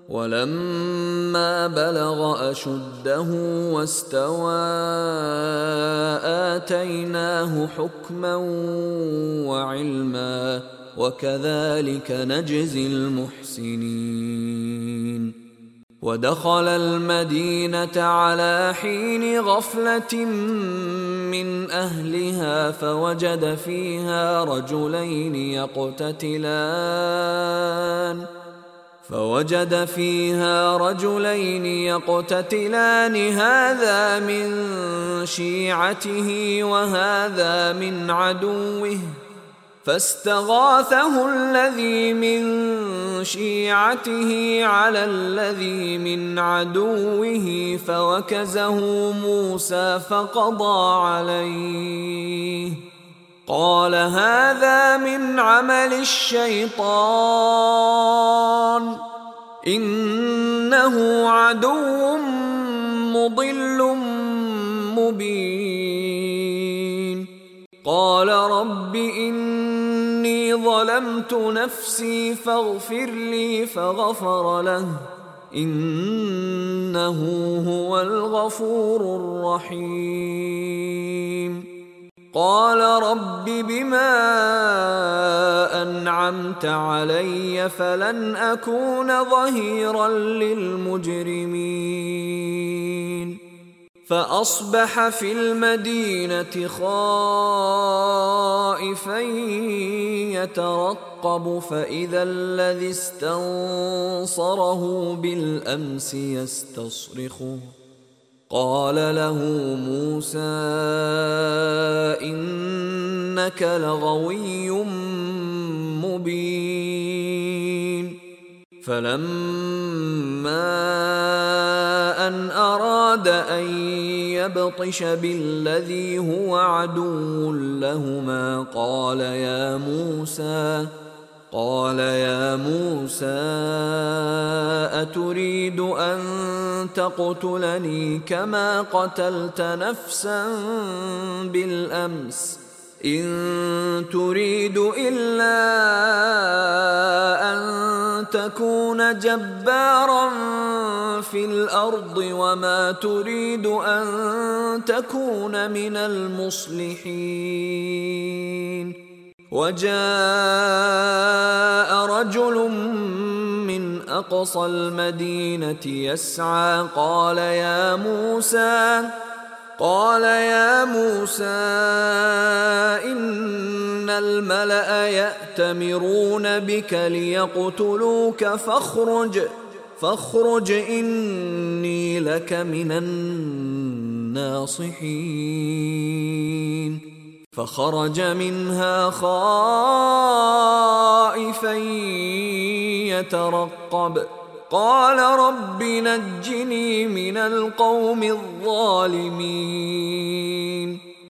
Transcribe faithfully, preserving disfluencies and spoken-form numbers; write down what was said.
ولما بلغ أشده واستوى آتيناه حكما وعلما وكذلك نجزي المحسنين. ودخل المدينة على حين غفلة من أهلها فوجد فيها رجلين يقتتلان فوجد فيها رجلين يقتتلان هذا من شيعته وهذا من عدوه فاستغاثه الذي من شيعته على الذي من عدوه فوكزه موسى فقضى عليه قال هذا من عمل الشيطان إنه عدو مضل مبين. قال رب إني ظلمت نفسي فاغفر لي فغفر له إنه هو الغفور الرحيم. قال رب بما أنعمت علي فلن أكون ظهيرا للمجرمين. فأصبح في المدينة خائفا يترقب فإذا الذي استنصره بالأمس يستصرخه قال له موسى إنك لغوي مبين. فلما أن أراد أن يبطش بالذي هو عدو لهما قال يا موسى قال يا موسى أتريد أن تقتلني كما قتلت نفسا بالأمس إن تريد إلا أن تكون جبارا في الأرض وما تريد أن تكون من المصلحين. وجاء رجل من أقصى المدينة يسعى قال يا موسى قال يا موسى إن الملأ يأتمرون بك ليقتلوك فاخرج فاخرج إني لك من الناصحين. فخرج منها خائفا يترقب قال رب نجني من القوم الظالمين.